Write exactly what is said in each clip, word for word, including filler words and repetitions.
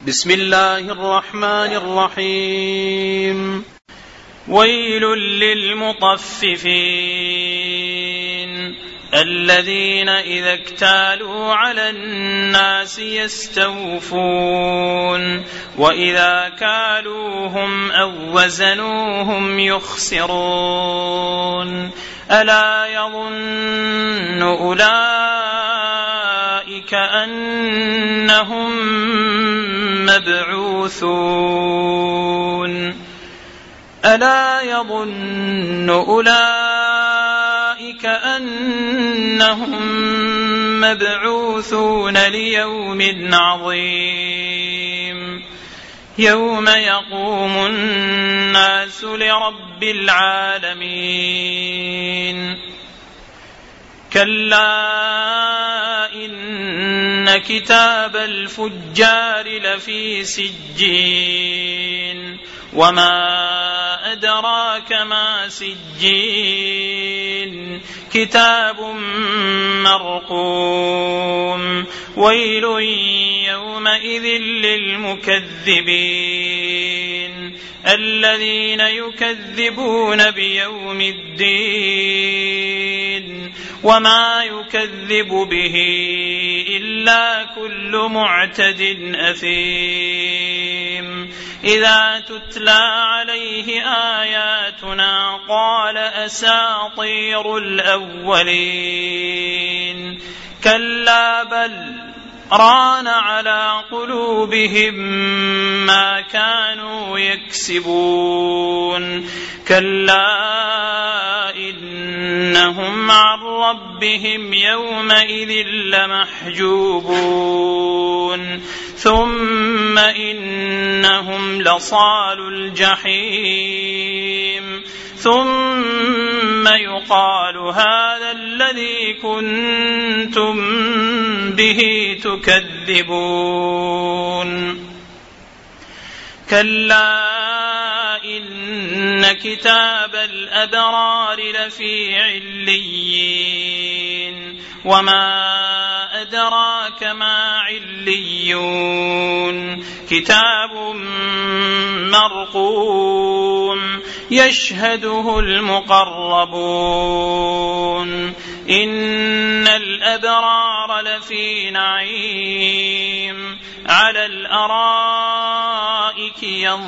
بسم الله الرحمن الرحيم. ويل للمطففين الذين إذا اكتالوا على الناس يستوفون وإذا كالوهم أو وزنوهم يخسرون ألا يظن أولئك أنهم مبعوثون ألا يظن أولئك أنهم مبعوثون ليوم عظيم يوم يقوم الناس لرب العالمين كلا إن كتاب الفجار لفي سجين وما أدراك ما سجين كتاب مرقوم ويل يومئذ للمكذبين الذين يكذبون بيوم الدين وما يكذب به إلا كل معتد أثيم إذا تتلى عليه آياتنا قال أساطير الأولين كلا بل ران على قلوبهم ما كانوا يكسبون كلا إنهم عن ربهم يومئذ لمحجوبون ثم إنهم لصالو الجحيم ثم يقال هذا الذي كنتم به تكذبون كلا إن كتاب الأبرار لفي عليين وما أدراك ما عليون كتاب مرقوم يشهده المقربون إن الأبرار لفي نعيم على الأرائك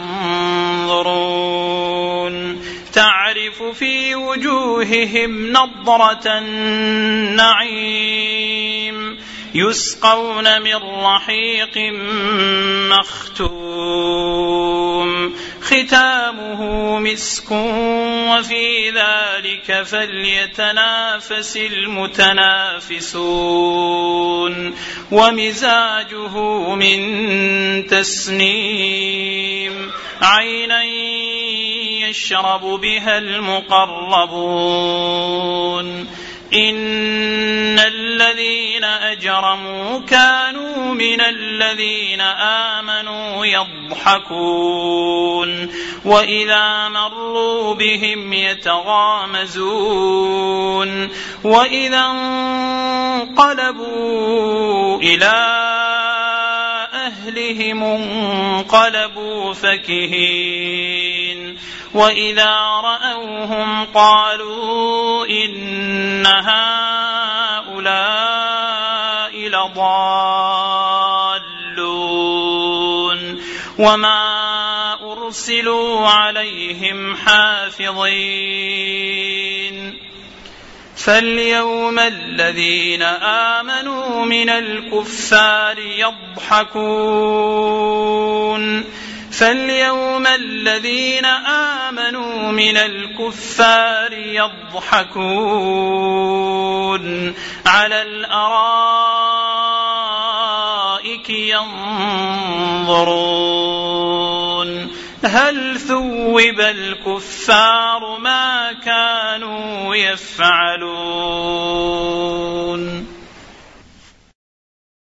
ينظرون تعرف في وجوههم نضرة النعيم يسقون من رحيق مختوم ختامه مسك وفي ذلك فليتنافس المتنافسون ومزاجه من تسنيم عينا يشرب بها المقربون إن الذين أجرموا كانوا من الذين آمنوا يضحكون وإذا مروا بهم يتغامزون وإذا انقلبوا إلى أهلهم انقلبوا فكهين وإذا رأوهم قالوا إن هؤلاء لضالون وما أرسلوا عليهم حافظين فاليوم الذين آمنوا من الكفار يضحكون فاليوم الذين آمنوا من الكفار يضحكون على الأرائك ينظرون هل ثوب الكفار ما كانوا يفعلون.